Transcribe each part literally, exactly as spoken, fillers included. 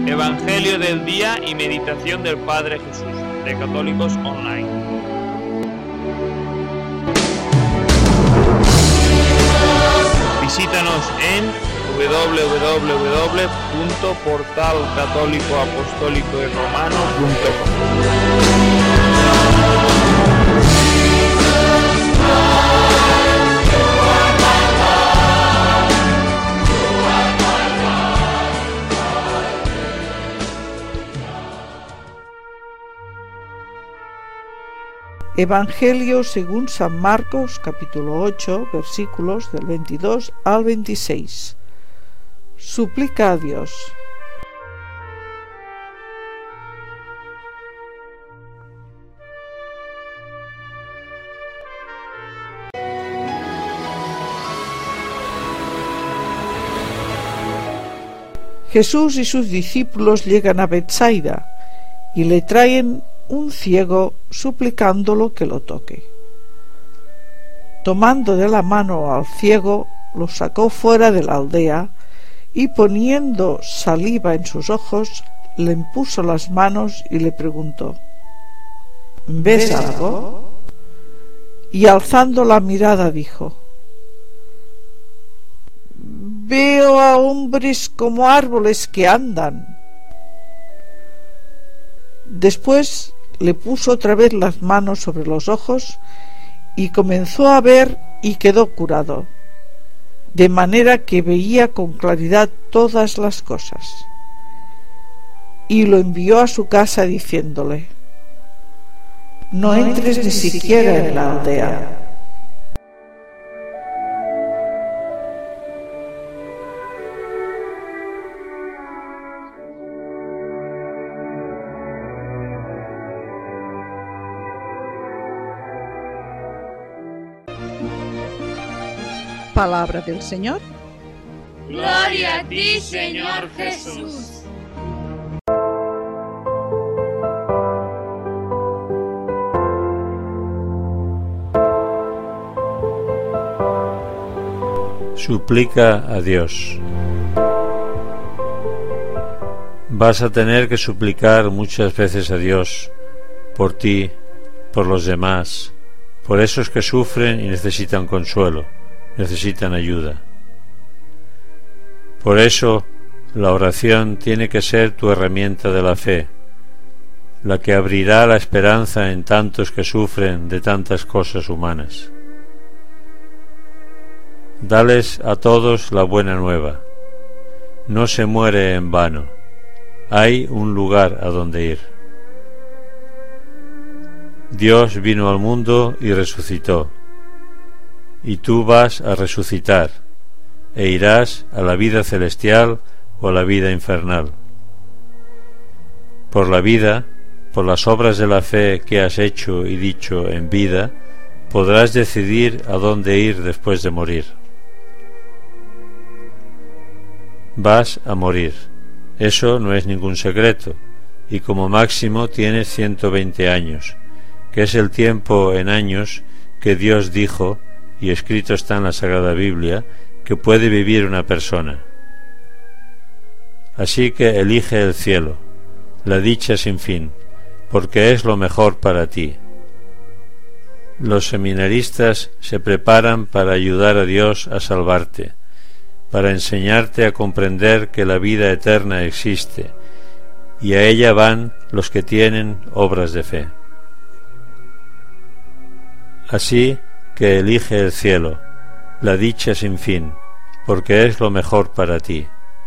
Evangelio del día y meditación del Padre Jesús, de Católicos Online. Visítanos en doble u doble u doble u punto portal católico apostólico y romano punto com. Evangelio según San Marcos, capítulo ocho, versículos del veintidós al veintiséis. Suplica a Dios. Jesús y sus discípulos llegan a Betsaida y le traen un ciego suplicándolo que lo toque. Tomando de la mano al ciego, lo sacó fuera de la aldea y poniendo saliva en sus ojos, le impuso las manos y le preguntó: ¿Ves algo? Y alzando la mirada dijo: Veo a hombres como árboles que andan. Después le puso otra vez las manos sobre los ojos y comenzó a ver y quedó curado, de manera que veía con claridad todas las cosas. Y lo envió a su casa diciéndole: No entres ni siquiera en la aldea. Palabra del Señor. Gloria a ti, Señor Jesús. Suplica a Dios. Vas a tener que suplicar muchas veces a Dios por ti, por los demás, por esos que sufren y necesitan consuelo, necesitan ayuda. Por eso, la oración tiene que ser tu herramienta de la fe, la que abrirá la esperanza en tantos que sufren de tantas cosas humanas. Dales a todos la buena nueva. No se muere en vano. Hay un lugar a donde ir. Dios vino al mundo y resucitó. Y tú vas a resucitar, e irás a la vida celestial o a la vida infernal. Por la vida, por las obras de la fe que has hecho y dicho en vida, podrás decidir a dónde ir después de morir. Vas a morir, eso no es ningún secreto, y como máximo tienes ciento veinte años, que es el tiempo en años que Dios dijo, y escrito está en la Sagrada Biblia, que puede vivir una persona. Así que elige el cielo, la dicha sin fin, porque es lo mejor para ti. Los seminaristas se preparan para ayudar a Dios a salvarte, para enseñarte a comprender que la vida eterna existe, y a ella van los que tienen obras de fe. Así que elige el cielo, la dicha sin fin, porque es lo mejor para ti.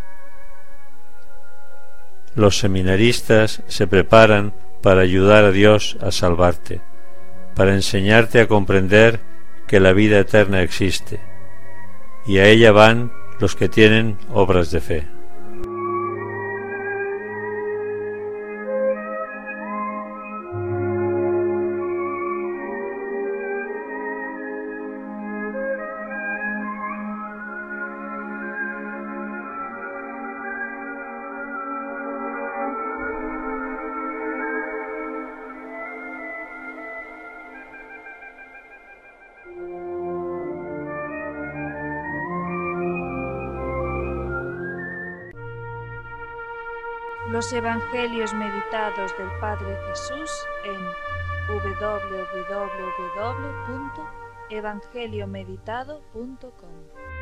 Los seminaristas se preparan para ayudar a Dios a salvarte, para enseñarte a comprender que la vida eterna existe, y a ella van los que tienen obras de fe. los Evangelios meditados del Padre Jesús en w w w punto evangeliomeditado punto com.